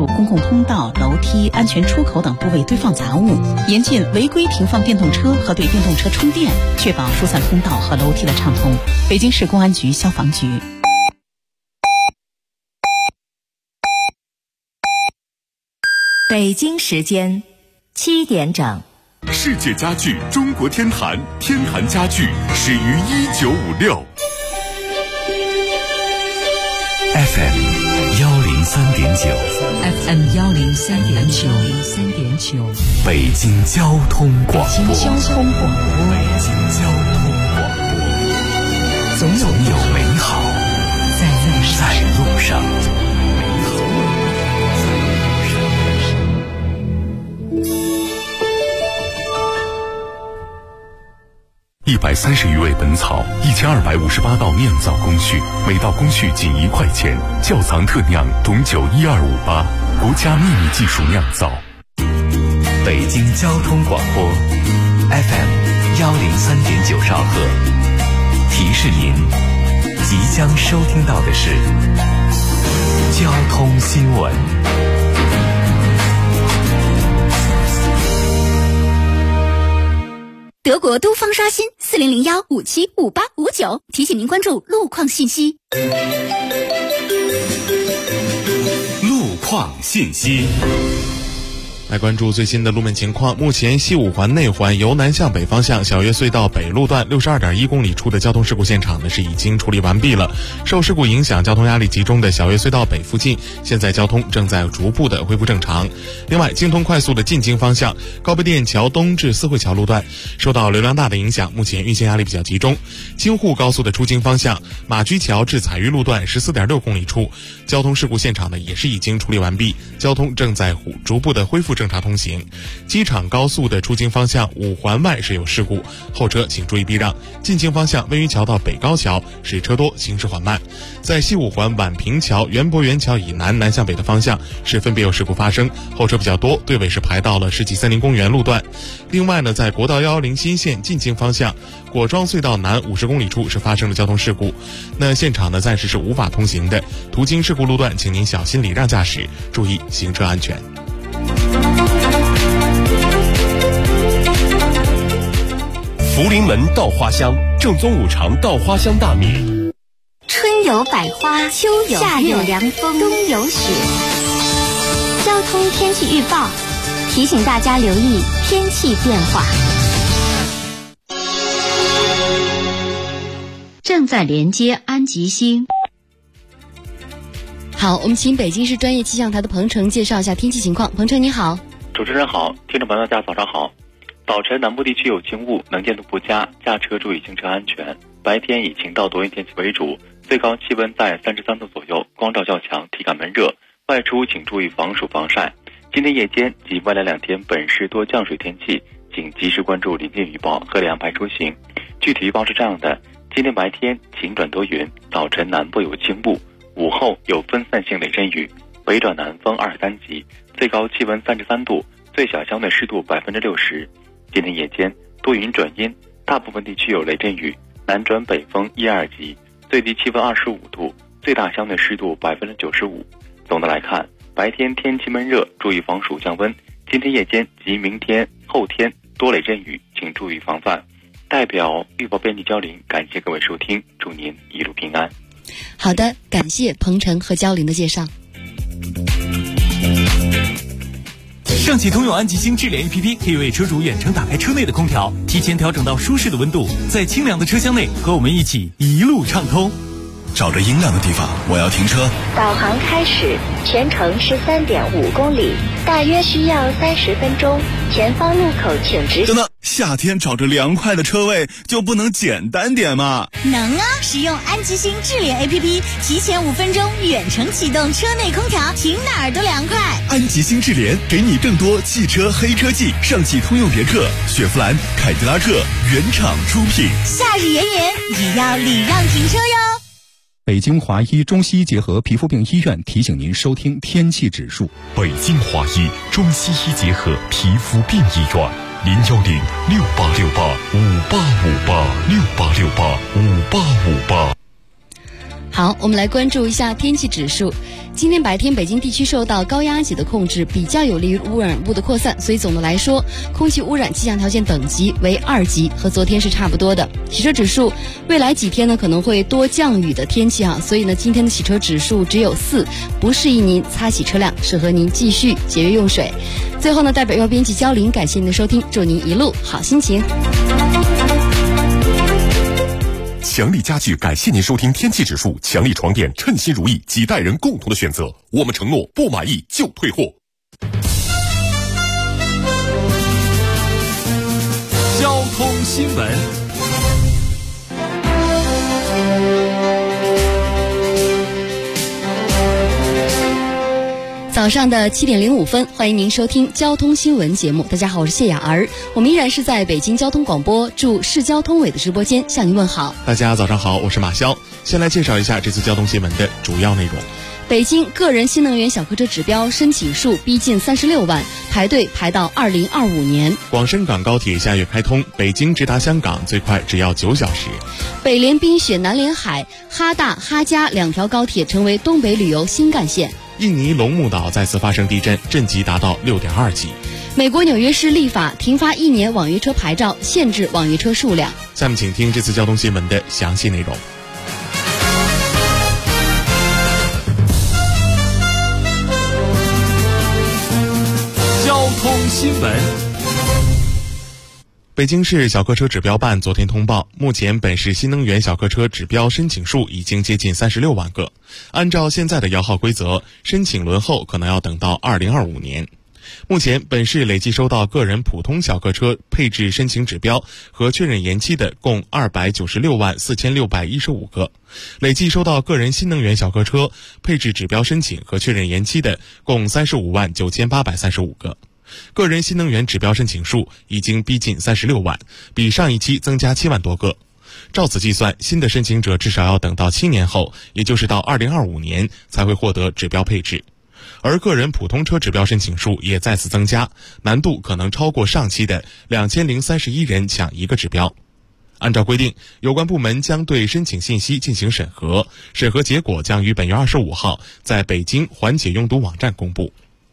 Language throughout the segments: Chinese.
公共通道、楼梯、安全出口等部位堆放杂物，严禁违规停放电动车和对电动车充电，确保疏散通道和楼梯的畅通。北京市公安局消防局。 北京时间7点整。 世界家具中国天坛，天坛家具始于1956。 FM 103.9 FM 103.9 北京交通广播。 北京交通广播。 总有美好在路上。130余味本草，1258道酿造工序，每道工序仅1块钱。窖藏特酿董酒12588，国家秘密技术酿造。北京交通广播 FM 103.9兆赫，提示您即将收听到的是交通新闻。 德国都方刷新4001575859，提醒您关注路况信息。 路况信息。 来关注最新的路面情况。目前西五环内环由南向北方向小岳隧道北路段62.1公里处的交通事故现场呢是已经处理完毕了。受事故影响，交通压力集中的小岳隧道北附近，现在交通正在逐步的恢复正常。另外，京通快速的进京方向高碑店桥东至四惠桥路段受到流量大的影响，目前运行压力比较集中。京沪高速的出京方向马驹桥至彩玉路段14.6公里处，交通事故现场呢也是已经处理完毕，交通正在逐步的恢复正常通行。机场高速的出京方向五环外是有事故，后车请注意避让。进京方向温榆桥到北高桥是车多，行驶缓慢。在西五环宛平桥园博园桥以南南向北的方向是分别有事故发生，后车比较多，队尾是排到了世纪森林公园路段。另外呢，在国道110新线进京方向果庄隧道南50公里处是发生了交通事故，那现场呢暂时是无法通行的，途经事故路段请您小心礼让驾驶，注意行车安全。 福临门稻花香，正宗五常稻花香大米。 春有百花，秋有夏有凉风，冬有雪。交通天气预报提醒大家留意天气变化。 正在连接安吉星。好，我们请北京市专业气象台的彭程介绍一下天气情况。彭程你好。 主持人好，听众朋友大家早上好。早晨南部地区有轻雾，能见度不佳，驾车注意行车安全。白天以晴到多云天气为主，最高气温在33度左右，光照较强，体感闷热，外出请注意防暑防晒。今天夜间及未来2天本市多降水天气，请及时关注临近预报，合理安排出行。具体预报是这样的：今天白天晴转多云，早晨南部有轻雾，午后有分散性雷阵雨，北转南风2、3级，最高气温33度，最小相对湿度60%。今天夜间多云转阴，大部分地区有雷阵雨，南转北风1、2级，最低气温25度，最大相对湿度95%。总的来看，白天天气闷热，注意防暑降温。今天夜间及明天、后天多雷阵雨，请注意防范。代表预报编辑焦林，感谢各位收听，祝您一路平安。 好的，感谢彭程和焦林的介绍。 上汽通用安吉星智联 APP 可以为车主远程打开车内的空调，提前调整到舒适的温度，在清凉的车厢内和我们一起一路畅通。 找着阴凉的地方，我要停车。 导航开始，全程13.5公里，大约需要30分钟。前方路口请直行。 等等，夏天找着凉快的车位就不能简单点吗？ 能啊！使用安吉星智联 APP， 提前5分钟远程启动车内空调，停哪儿都凉快。 安吉星智联给你更多汽车黑科技，上汽通用别克、雪佛兰、凯迪拉克原厂出品。 夏日炎炎，也要礼让停车哟。 北京华医中西医结合皮肤病医院提醒您收听天气指数。 北京华医中西医结合皮肤病医院，01068685858，68685858。 好，我们来关注一下天气指数。今天白天北京地区受到高压脊的控制，比较有利于污染物的扩散，所以总的来说，空气污染气象条件等级为2级，和昨天是差不多的。洗车指数，未来几天呢可能会多降雨的天气所以呢今天的洗车指数只有4，不适宜您擦洗车辆，适合您继续节约用水。最后呢，代表要编辑焦林，感谢您的收听，祝您一路好心情。 强力家具感谢您收听天气指数，强力床垫称心如意，几代人共同的选择，我们承诺不满意就退货。 交通新闻。 早上的7点05分，欢迎您收听交通新闻节目。大家好，我是谢雅儿，我们依然是在北京交通广播驻市交通委的直播间向您问好。 大家早上好，我是马潇。先来介绍一下这次交通新闻的主要内容。 北京个人新能源小客车指标申请数逼近36万，排队排到2025年。 广深港高铁下月开通，北京直达香港最快只要9小时。 北连冰雪南连海，哈大哈加2条高铁成为东北旅游新干线。 印尼龙目岛再次发生地震，震级达到6.2级。 美国纽约市立法停发1年网约车牌照，限制网约车数量。 下面请听这次交通新闻的详细内容。 交通新闻。 北京市小客车指标办昨天通报，目前本市新能源小客车指标申请数已经接近36万个。按照现在的摇号规则，申请轮候可能要等到2025年。目前本市累计收到个人普通小客车配置申请指标和确认延期的共296万4615个，累计收到个人新能源小客车配置指标申请和确认延期的共35万9835个。个人新能源指标申请数已经逼近36万，比上一期增加7万多个。照此计算，新的申请者至少要等到7年后，也就是到2025年才会获得指标配置。而个人普通车指标申请数也再次增加，难度可能超过上期的2031人抢一个指标。按照规定，有关部门将对申请信息进行审核，审核结果将于本月25号在北京缓解拥堵网站公布。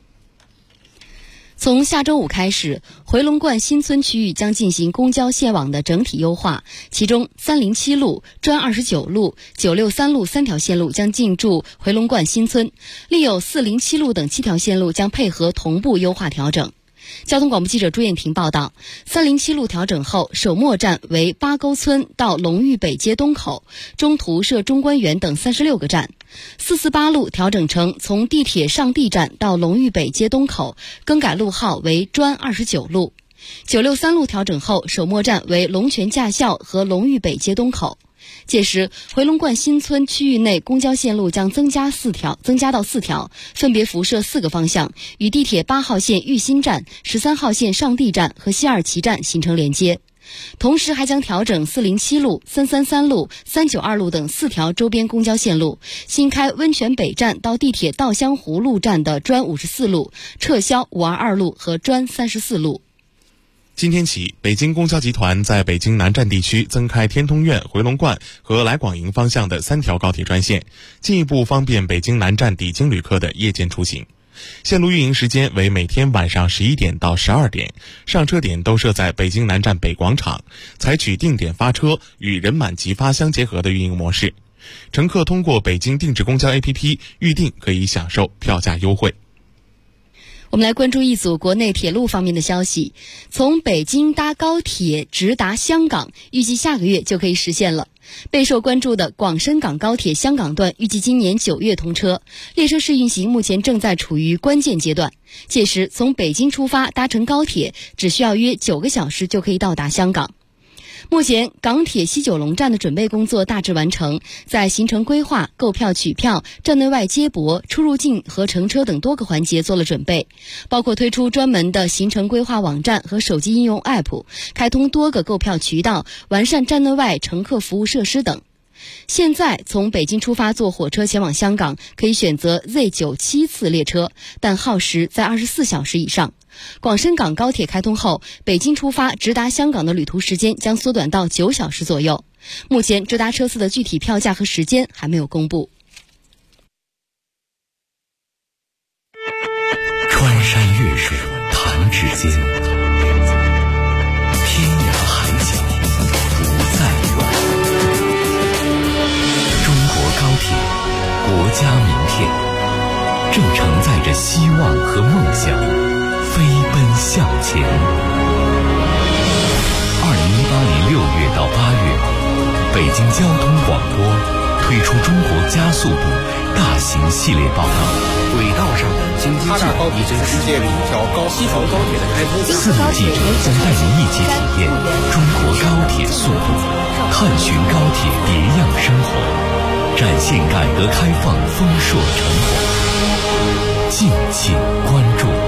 从下周5开始，回龙观新村区域将进行公交线网的整体优化，其中307路、专29路、963路3条线路将进驻回龙观新村，另有407路等7条线路将配合同步优化调整。交通广播记者朱艳婷报道，307路调整后，首末站为八沟村到龙峪北街东口，中途设中关园等36个站。448路调整成从地铁上地站到龙峪北街东口，更改路号为专29路。963路调整后，首末站为龙泉驾校和龙峪北街东口。届时，回龙观新村区域内公交线路将增加到4条，分别辐射4个方向，与地铁8号线玉新站、13号线上地站和西二旗站形成连接。同时还将调整407路、333路、392路等4条周边公交线路，新开温泉北站到地铁稻香湖路站的专54路，撤销522路和专34路。 今天起，北京公交集团在北京南站地区增开天通苑、回龙观和来广营方向的3条高铁专线，进一步方便北京南站抵京旅客的夜间出行。线路运营时间为每天晚上11点到12点，上车点都设在北京南站北广场，采取定点发车与人满即发相结合的运营模式。乘客通过北京定制公交 APP 预订可以享受票价优惠。 我们来关注一组国内铁路方面的消息。从北京搭高铁直达香港，预计下个月就可以实现了。备受关注的广深港高铁香港段预计今年9月通车，列车试运行目前正在处于关键阶段。届时从北京出发搭乘高铁，只需要约9个小时就可以到达香港。目前港铁西九龙站的准备工作大致完成，在行程规划、购票取票、站内外接驳、出入境和乘车等多个环节做了准备，包括推出专门的行程规划网站和手机应用 App， 开通多个购票渠道，完善站内外乘客服务设施等。现在从北京出发坐火车前往香港，可以选择 Z97 次列车，但耗时在24小时以上。广深港高铁开通后，北京出发直达香港的旅途时间将缩短到9小时左右。 目前直达车次的具体票价和时间还没有公布。 穿山越水弹指间，天涯海角不再远。中国高铁，国家名片，正承载着希望和梦想，飞奔向前。2018年6月到8月，北京交通广播推出中国加速度大型系列报道。 轨道上的京津冀已经世界里一条西城高铁的开通。 4名记者将带您一起体验中国高铁速度，探寻高铁别样生活，展现改革开放丰硕成果。敬请关注。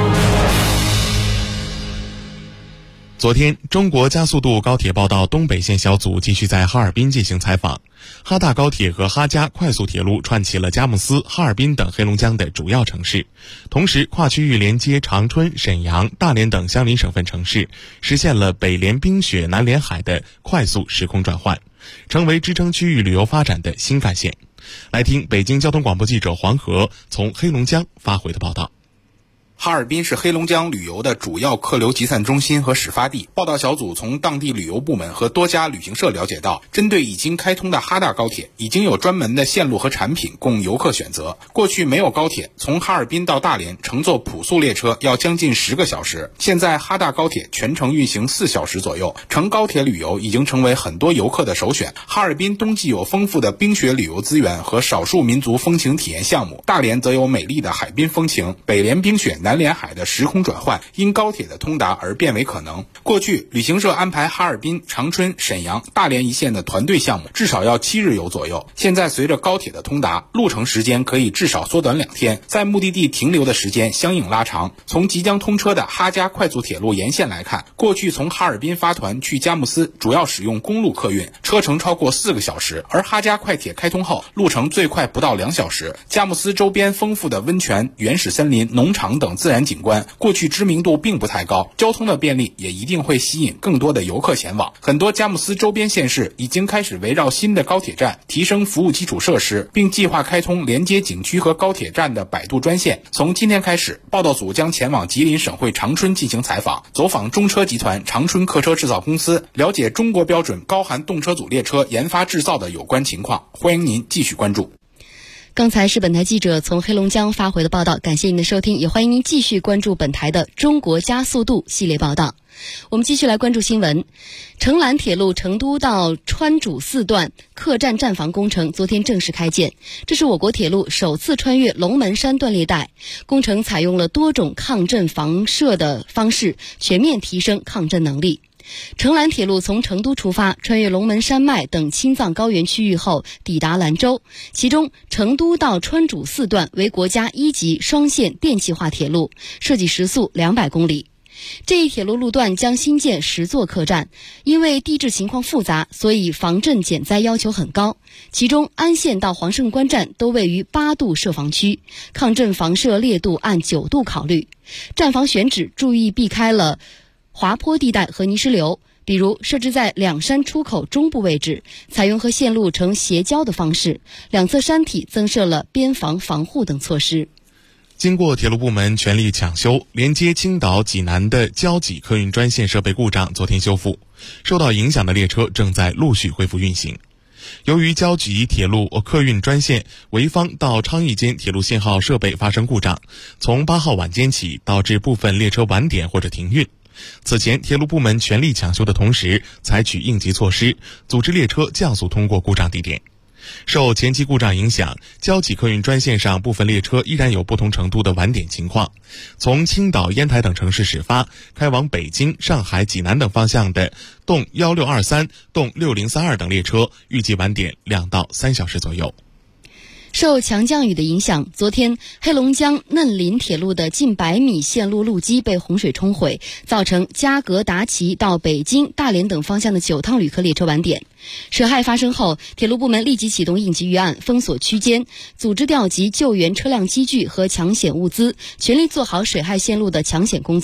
昨天，中国加速度高铁报道东北线小组继续在哈尔滨进行采访。哈大高铁和哈加快速铁路串起了佳木斯、哈尔滨等黑龙江的主要城市，同时跨区域连接长春、沈阳、大连等相邻省份城市，实现了北连冰雪、南连海的快速时空转换，成为支撑区域旅游发展的新干线。来听北京交通广播记者黄河从黑龙江发回的报道。 哈尔滨是黑龙江旅游的主要客流集散中心和始发地。报道小组从当地旅游部门和多家旅行社了解到，针对已经开通的哈大高铁，已经有专门的线路和产品供游客选择。过去没有高铁，从哈尔滨到大连乘坐普速列车要将近10个小时，现在哈大高铁全程运行4小时左右，乘高铁旅游已经成为很多游客的首选。哈尔滨冬季有丰富的冰雪旅游资源和少数民族风情体验项目，大连则有美丽的海滨风情，北连冰雪、南连海的时空转换因高铁的通达而变为可能。过去旅行社安排哈尔滨、长春、沈阳、大连一线的团队项目至少要7日游左右，现在随着高铁的通达，路程时间可以至少缩短2天，在目的地停留的时间相应拉长。从即将通车的哈加快速铁路沿线来看，过去从哈尔滨发团去佳木斯主要使用公路客运，车程超过4个小时，而哈加快铁开通后，路程最快不到2小时。佳木斯周边丰富的温泉、原始森林、农场等自然景观，过去知名度并不太高，交通的便利也一定会吸引更多的游客前往。很多佳木斯周边县市已经开始围绕新的高铁站提升服务基础设施，并计划开通连接景区和高铁站的摆渡专线。从今天开始，报道组将前往吉林省会长春进行采访，走访中车集团长春客车制造公司，了解中国标准高寒动车组列车研发制造的有关情况。欢迎您继续关注。 刚才是本台记者从黑龙江发回的报道，感谢您的收听，也欢迎您继续关注本台的中国加速度系列报道。我们继续来关注新闻。成兰铁路成都到川主4段客站站房工程昨天正式开建，这是我国铁路首次穿越龙门山断裂带，工程采用了多种抗震防射的方式，全面提升抗震能力。成兰铁路从成都出发，穿越龙门山脉等青藏高原区域后抵达兰州，其中成都到川主4段为国家1级双线电气化铁路，设计时速200公里。这一铁路路段将新建10座客站，因为地质情况复杂，所以防震减灾要求很高。其中安县到黄胜关站都位于8度设防区，抗震防射烈度按9度考虑。站房选址注意避开了滑坡地带和泥石流，比如设置在两山出口中部位置，采用和线路呈斜交的方式，两侧山体增设了边防防护等措施。 经过铁路部门全力抢修，连接青岛、济南的交济客运专线设备故障昨天修复，受到影响的列车正在陆续恢复运行。由于交济铁路客运专线潍坊到昌邑间铁路信号设备发生故障，从8号晚间起导致部分列车晚点或者停运。此前铁路部门全力抢修的同时，采取应急措施，组织列车降速通过故障地点。受前期故障影响，交济客运专线上部分列车依然有不同程度的晚点情况。从青岛、烟台等城市始发，开往北京、上海、济南等方向的动1623、动6032等列车，预计晚点2到3小时左右。 受强降雨的影响，昨天黑龙江嫩林铁路的近100米线路路基被洪水冲毁，造成加格达奇到北京、大连等方向的9趟旅客列车晚点。水害发生后，铁路部门立即启动应急预案，封锁区间，组织调集救援车辆机具和抢险物资，全力做好水害线路的抢险工作。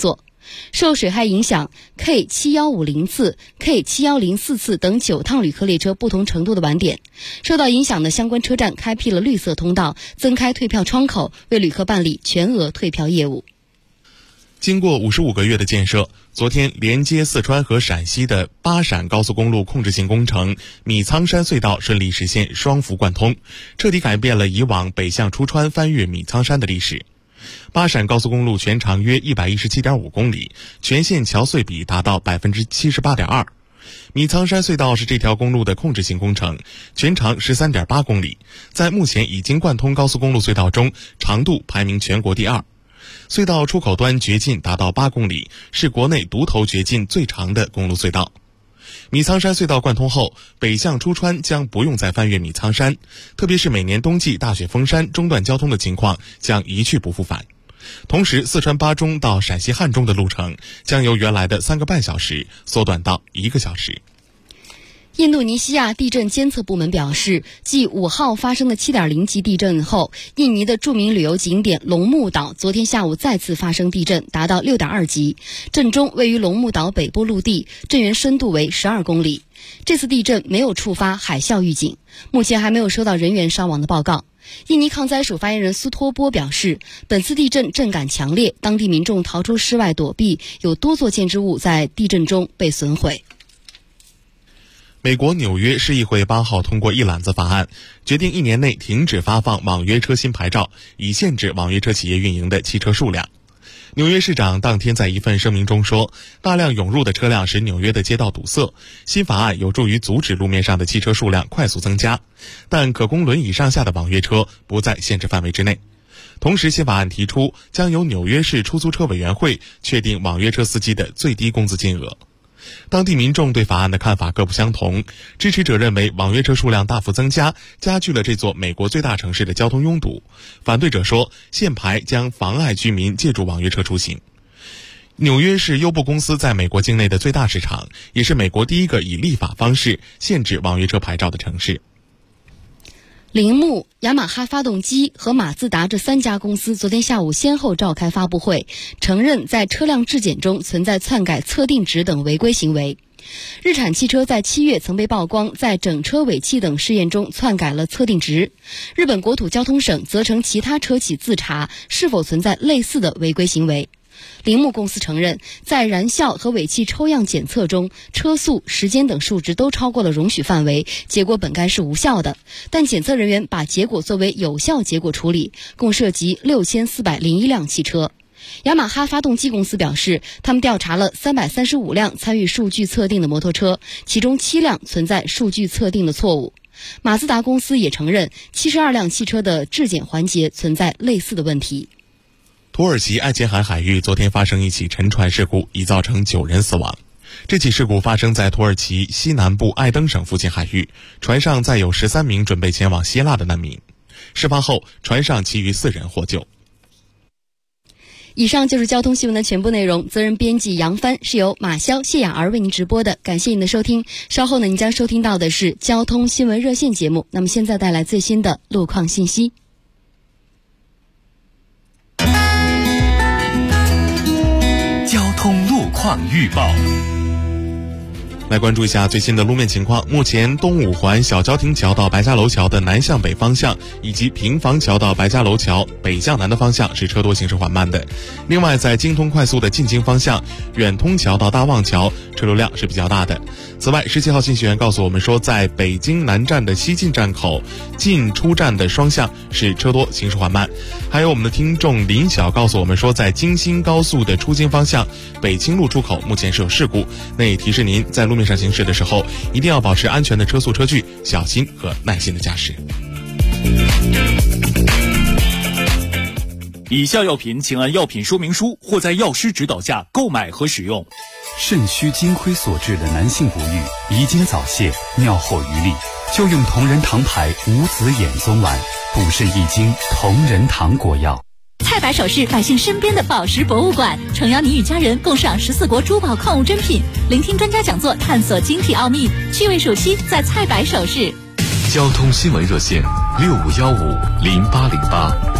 受水害影响 ，K7150 次、K7104 次等9趟旅客列车不同程度的晚点。受到影响的相关车站开辟了绿色通道，增开退票窗口，为旅客办理全额退票业务。 经过55个月的建设，昨天连接四川和陕西的巴陕高速公路控制性工程米仓山隧道顺利实现双幅贯通，彻底改变了以往北向出川翻越米仓山的历史。巴陕高速公路全长约117.5公里，全线桥隧比达到 78.2%。米仓山隧道是这条公路的控制性工程，全长 13.8公里，在目前已经贯通高速公路隧道中长度排名全国第2。隧道出口端掘进达到8公里，是国内独头掘进最长的公路隧道。米仓山隧道贯通后，北向出川将不用再翻越米仓山，特别是每年冬季大雪封山中断交通的情况将一去不复返。同时，四川巴中到陕西汉中的路程将由原来的3个半小时缩短到1个小时。 印度尼西亚地震监测部门表示，继5号发生的 7.0 级地震后，印尼的著名旅游景点龙目岛昨天下午再次发生地震，达到 6.2 级。震中位于龙目岛北部陆地，震源深度为12公里。这次地震没有触发海啸预警，目前还没有收到人员伤亡的报告。印尼抗灾署发言人苏托波表示，本次地震震感强烈，当地民众逃出室外躲避，有多座建筑物在地震中被损毁。 美国纽约市议会8号通过一揽子法案，决定1年内停止发放网约车新牌照，以限制网约车企业运营的汽车数量。纽约市长当天在一份声明中说，大量涌入的车辆使纽约的街道堵塞，新法案有助于阻止路面上的汽车数量快速增加，但可供轮椅上下的网约车不在限制范围之内。同时，新法案提出将由纽约市出租车委员会确定网约车司机的最低工资金额。当地民众对法案的看法各不相同，支持者认为网约车数量大幅增加，加剧了这座美国最大城市的交通拥堵。反对者说，限牌将妨碍居民借助网约车出行。纽约是优步公司在美国境内的最大市场，也是美国第一个以立法方式限制网约车牌照的城市。 铃木、雅马哈发动机和马自达这3家公司昨天下午先后召开发布会，承认在车辆质检中存在篡改测定值等违规行为。日产汽车在7月曾被曝光在整车尾气等试验中篡改了测定值，日本国土交通省责成其他车企自查是否存在类似的违规行为。铃木公司承认，在燃效和尾气抽样检测中，车速、时间等数值都超过了容许范围，结果本该是无效的，但检测人员把结果作为有效结果处理，共涉及6401辆汽车。雅马哈发动机公司表示，他们调查了335辆参与数据测定的摩托车，其中7辆存在数据测定的错误。马自达公司也承认72辆汽车的质检环节存在类似的问题。 土耳其爱琴海海域昨天发生一起沉船事故，已造成9人死亡。这起事故发生在土耳其西南部爱登省附近海域，船上载有13名准备前往希腊的难民。事发后，船上其余4人获救。 以上就是交通新闻的全部内容，责任编辑杨帆，是由马潇、谢雅儿为您直播的。感谢您的收听，稍后呢，您将收听到的是交通新闻热线节目。那么现在带来最新的路况信息。 交通路况预报。 来关注一下最新的路面情况。目前东五环小郊亭桥到白家楼桥的南向北方向，以及平房桥到白家楼桥北向南的方向是车多行驶缓慢的。另外，在京通快速的进京方向，远通桥到大望桥车流量是比较大的。此外，17号信息员告诉我们说，在北京南站的西进站口进出站的双向是车多行驶缓慢。还有我们的听众林晓告诉我们说，在京新高速的出京方向北清路出口目前是有事故，那也提示您在路面上行驶的时候一定要保持安全的车速车距，小心和耐心的驾驶。 以下药品请按药品说明书或在药师指导下购买和使用。 肾虚金亏所致的男性不育、遗精早泄、尿后余力，就用同仁堂牌无子衍宗丸，补肾益精，同仁堂果药。 蔡百首饰，百姓身边的宝石博物馆，诚邀你与家人共赏14国珠宝矿物珍品，聆听专家讲座，探索晶体奥秘。趣味暑期在蔡百首饰。 交通新闻热线65150808。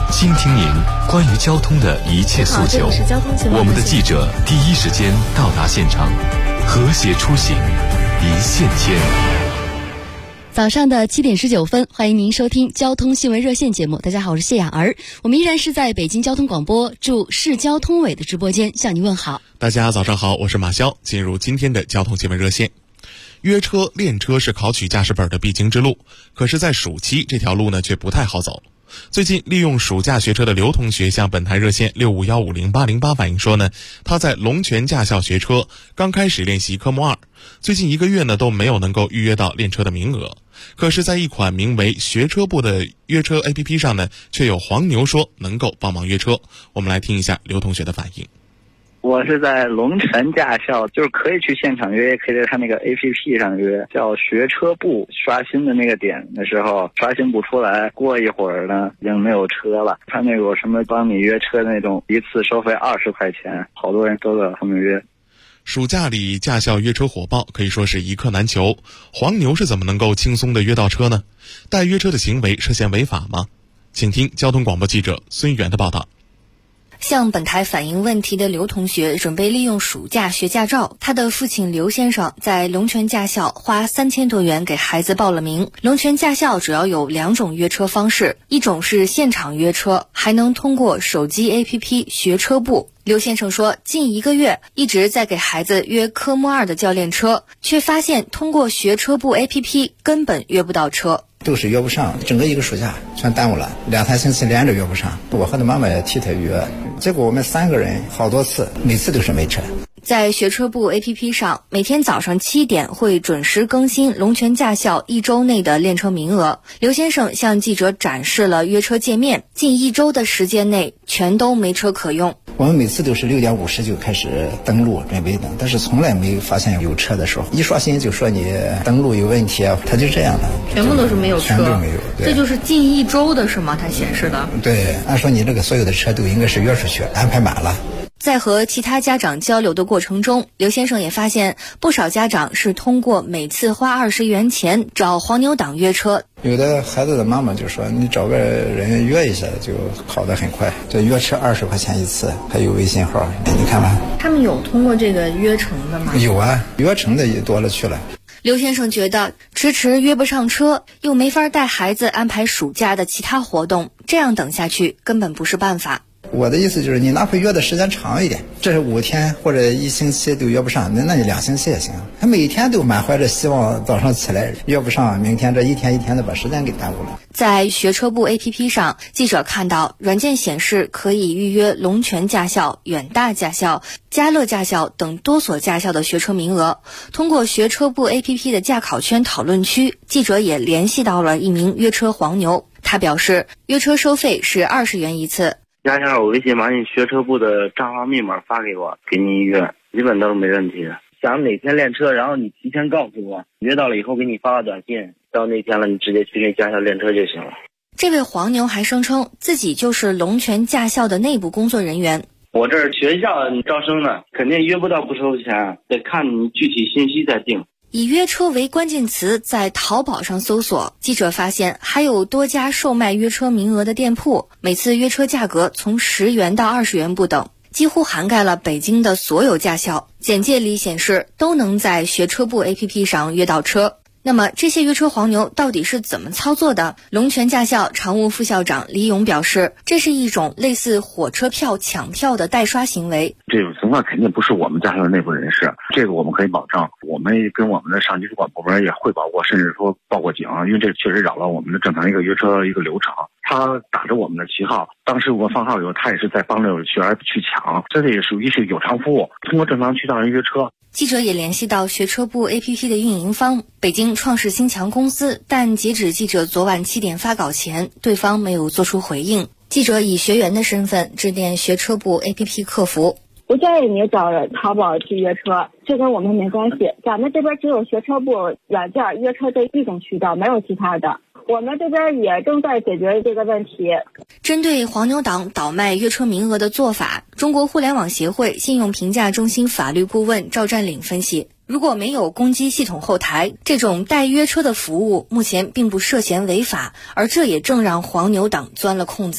倾听您关于交通的一切诉求。我们的记者第一时间到达现场，和谐出行，一线牵。 早上的7点19分，欢迎您收听交通新闻热线节目。大家好，我是谢雅儿，我们依然是在北京交通广播驻市交通委的直播间向您问好。 大家早上好，我是马潇。进入今天的交通新闻热线。约车练车是考取驾驶本的必经之路，可是在暑期这条路呢却不太好走。最近利用暑假学车的刘同学向本台热线65150808反映说呢，他在龙泉驾校学车，刚开始练习科目2，最近1个月呢都没有能够预约到练车的名额。可是在一款名为学车部的约车 APP 上呢，却有黄牛说能够帮忙约车。我们来听一下刘同学的反应。 我是在龙泉驾校，就是可以去现场约，也可以在他那个 APP 上约，叫学车部。刷新的那个点的时候刷新不出来，过一会儿呢已经没有车了。他那个有什么帮你约车那种，一次收费20块钱，好多人都在他们约。 暑假里驾校约车火爆，可以说是一客难求。黄牛是怎么能够轻松地约到车呢？代约车的行为涉嫌违法吗？请听交通广播记者孙源的报道。 向本台反映问题的刘同学准备利用暑假学驾照，他的父亲刘先生在龙泉驾校花3000多元给孩子报了名。龙泉驾校主要有2种约车方式，一种是现场约车，还能通过手机 APP 学车部。刘先生说，近1个月一直在给孩子约科目2的教练车，却发现通过学车部 APP 根本约不到车。 都是约不上，整个一个暑假全耽误了，2-3星期连着约不上。我和他妈妈也替他约，结果我们3个人好多次，每次都是没车。 在学车部 APP 上，每天早上7点会准时更新龙泉驾校1周内的练车名额。刘先生向记者展示了约车界面，近1周的时间内全都没车可用。 我们每次都是6点50就开始登录准备等，但是从来没发现有车的时候，一刷新就说你登录有问题啊，他就这样的， 全部都是没有车， 全都没有。 这就是近1周的是吗？它显示的。 对，按说你这个所有的车都应该是约出去，安排满了。 在和其他家长交流的过程中，刘先生也发现不少家长是通过每次花20元钱找黄牛党约车。 有的孩子的妈妈就说，你找个人约一下就考得很快，这约车20块钱一次，还有微信号，你看吧。 他们有通过这个约成的吗？ 有啊，约成的也多了去了。 刘先生觉得迟迟约不上车，又没法带孩子安排暑假的其他活动，这样等下去根本不是办法。 我的意思就是，你哪怕约的时间长一点，这是5天或者1星期都约不上，那你2星期也行。他每天都满怀着希望，早上起来约不上，明天这一天一天的把时间给耽误了。 在学车部 APP 上，记者看到软件显示可以预约龙泉驾校、远大驾校、嘉乐驾校等多所驾校的学车名额。通过学车部 APP 的驾考圈讨论区，记者也联系到了一名约车黄牛。他表示，约车收费是20元一次。 加一下我微信，把你学车部的账号密码发给我，给你约，基本都是没问题的。想哪天练车，然后你提前告诉我，约到了以后给你发个短信，到那天了你直接去那驾校练车就行了。 这位黄牛还声称自己就是龙泉驾校的内部工作人员。 我这儿学校招生呢，肯定约不到不收钱，得看你具体信息再定。 以约车为关键词在淘宝上搜索，记者发现还有多家售卖约车名额的店铺，每次约车价格从10元到20元不等，几乎涵盖了北京的所有驾校。简介里显示都能在学车部 APP 上约到车。那么这些约车黄牛到底是怎么操作的？龙泉驾校常务副校长李勇表示，这是一种类似火车票抢票的代刷行为。 这种情况肯定不是我们驾校的内部人士，这个我们可以保证。我们跟我们的上级主管部门也汇报过，甚至说报过警，因为这确实扰了我们的正常一个约车一个流程。他打着我们的旗号，当时我们放号以后，他也是在帮着学员去抢，这也属于是有偿服务，通过正常渠道人约车。 记者也联系到学车部 APP 的运营方北京创世新强公司，但截止记者昨晚7点发稿前，对方没有做出回应。记者以学员的身份致电学车部 APP 客服， 不建议你找淘宝去约车，这跟我们没关系。咱们这边只有学车部软件约车这一种渠道，没有其他的。我们这边也正在解决这个问题。 针对黄牛党倒卖约车名额的做法，中国互联网协会信用评价中心法律顾问赵占领分析，如果没有攻击系统后台，这种代约车的服务目前并不涉嫌违法，而这也正让黄牛党钻了空子。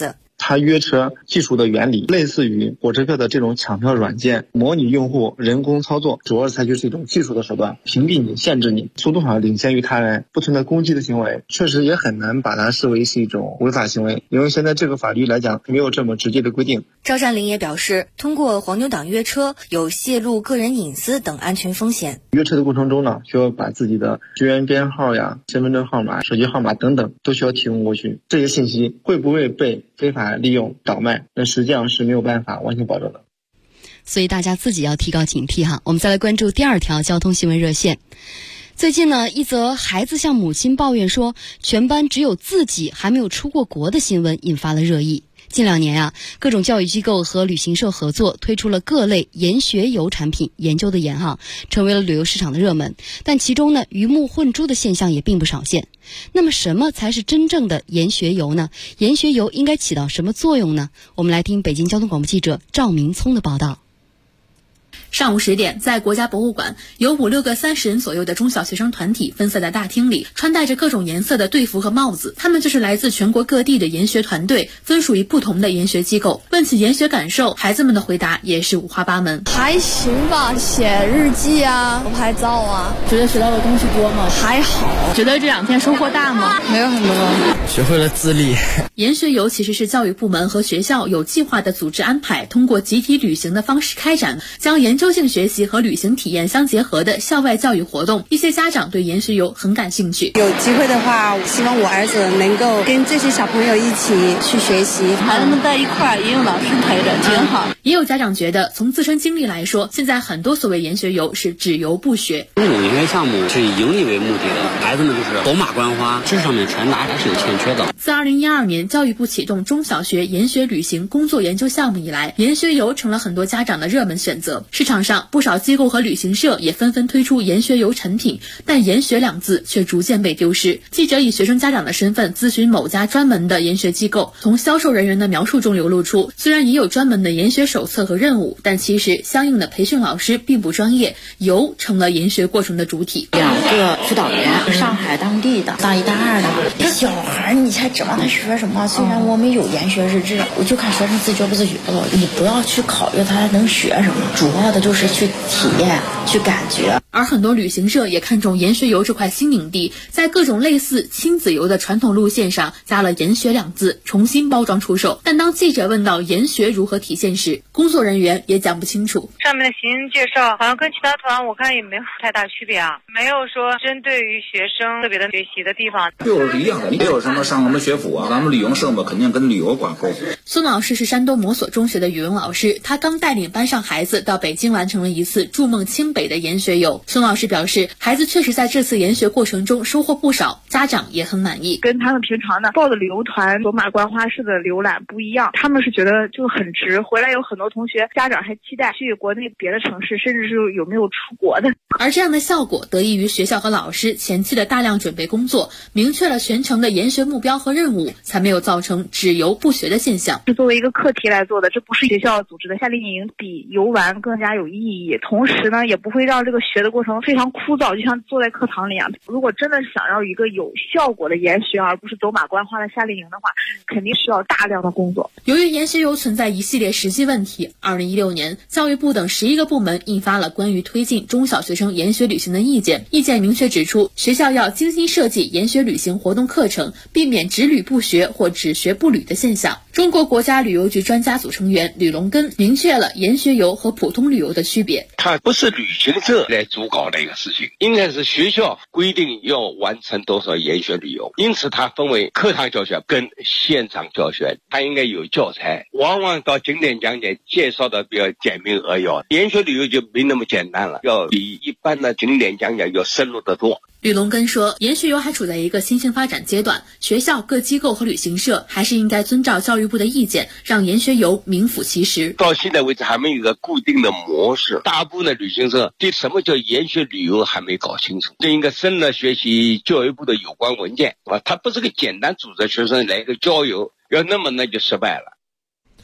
它约车技术的原理类似于火车票的这种抢票软件，模拟用户人工操作，主要采取是一种技术的手段，屏蔽你、限制你，速度上领先于他人，不存在攻击的行为，确实也很难把它视为是一种违法行为，因为现在这个法律来讲没有这么直接的规定。 赵善林也表示，通过黄牛党约车有泄露个人隐私等安全风险。 约车的过程中呢，需要把自己的学员编号呀、身份证号码、手机号码等等都需要提供过去，这些信息会不会被非法利用倒卖，那实际上是没有办法完全保证的。 所以大家自己要提高警惕哈。我们再来关注第二条交通新闻热线。最近呢，一则孩子向母亲抱怨说全班只有自己还没有出过国的新闻引发了热议。近2年啊，各种教育机构和旅行社合作推出了各类研学游产品，研究的研哈，成为了旅游市场的热门。但其中呢，鱼目混珠的现象也并不少见。那么什么才是真正的研学游呢？研学游应该起到什么作用呢？我们来听北京交通广播记者赵明聪的报道。 上午10点，在国家博物馆，有5-6个30人左右的中小学生团体分散在大厅里，穿戴着各种颜色的队服和帽子。他们就是来自全国各地的研学团队，分属于不同的研学机构。问起研学感受，孩子们的回答也是五花八门。 还行吧，写日记啊，拍照啊。 觉得学到的东西多吗？ 还好。 觉得这2天收获大吗？ 没有很多，学会了自立。 研学游其实是教育部门和学校有计划的组织安排，通过集体旅行的方式开展，将研究性学习和旅行体验相结合的校外教育活动。一些家长对研学游很感兴趣。 有机会的话，希望我儿子能够跟这些小朋友一起去学习， 孩子们在一块儿也有老师陪着，挺好。也有家长觉得，从自身经历来说，现在很多所谓研学游是只游不学。 这种研学项目是以盈利为目的的，孩子们就是走马观花，知识上面传达还是有欠缺的。 自2012年教育部启动中小学研学旅行工作研究项目以来，研学游成了很多家长的热门选择。市场上不少机构和旅行社也纷纷推出研学游产品，但研学2字却逐渐被丢失。记者以学生家长的身份咨询某家专门的研学机构，从销售人员的描述中流露出，虽然也有专门的研学手册和任务，但其实相应的培训老师并不专业，游成了研学过程的主体。 2个辅导员，上海当地的，大1大2的。小孩你才指望他学什么？虽然我们有研学日志，我就看学生自觉不自觉了。你不要去考虑他能学什么，主要的就是去体验、去感觉。 而很多旅行社也看中研学游这块新领地，在各种类似亲子游的传统路线上加了研学2字，重新包装出售。但当记者问到研学如何体现时，工作人员也讲不清楚。 上面的行程介绍好像跟其他团我看也没有太大区别啊，没有说针对于学生特别的学习的地方。 就是一样的，也有什么上什么学府啊，咱们旅游社嘛肯定跟旅游挂钩。 孙老师是山东某所中学的语文老师，他刚带领班上孩子到北京完成了一次筑梦清北的研学游。孙老师表示，孩子确实在这次研学过程中收获不少，家长也很满意。 跟他们平常的报的旅游团走马观花式的浏览不一样，他们是觉得就很值，回来有很多同学家长还期待去国内别的城市，甚至是有没有出国的。 而这样的效果得益于学校和老师前期的大量准备工作，明确了全程的研学目标和任务，才没有造成只游不学的现象。 是作为一个课题来做的，这不是学校组织的夏令营，比游玩更加有意义。同时呢，也不会让这个学的过程非常枯燥，就像坐在课堂里一样。如果真的想要一个有效果的研学，而不是走马观花的夏令营的话，肯定需要大量的工作。 由于研学游存在一系列实际问题，2016年教育部等11个部门印发了关于推进中小学生研学旅行的意见。意见明确指出，学校要精心设计研学旅行活动课程，避免只旅不学或只学不旅的现象。中国国家旅游局专家组成员吕龙根明确了研学游和普通旅游的区别。 它不是旅行社来主搞的一个事情，应该是学校规定要完成多少研学旅游，因此它分为课堂教学跟现场教学，它应该有教材，往往到景点讲解介绍的比较简明扼要，研学旅游就没那么简单了，要比一般的景点讲解要深入得多。 吕龙根说，研学游还处在一个新兴发展阶段，学校、各机构和旅行社还是应该遵照教育部的意见，让研学游名副其实。 到现在为止还没有一个固定的模式，大部分的旅行社对什么叫研学旅游还没搞清楚，这应该深入学习教育部的有关文件啊，它不是个简单组织学生来一个郊游，要那么那就失败了。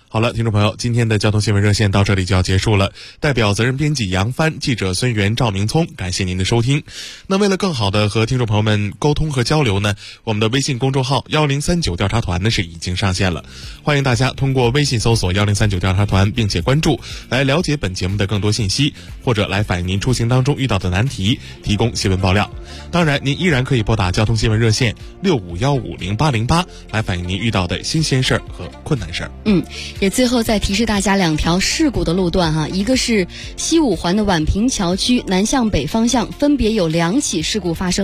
好了，听众朋友，今天的交通新闻热线到这里就要结束了。代表责任编辑杨帆、记者孙源、赵明聪，感谢您的收听。那为了更好的和听众朋友们沟通和交流呢，我们的微信公众号1039调查团呢是已经上线了，欢迎大家通过微信搜索1039调查团，并且关注，来了解本节目的更多信息，或者来反映您出行当中遇到的难题，提供新闻爆料。当然，您依然可以拨打交通新闻热线65150808，来反映您遇到的新鲜事儿和困难事儿。 也最后再提示大家2条事故的路段哈，一个是西五环的宛平桥区南向北方向，分别有2起事故发生。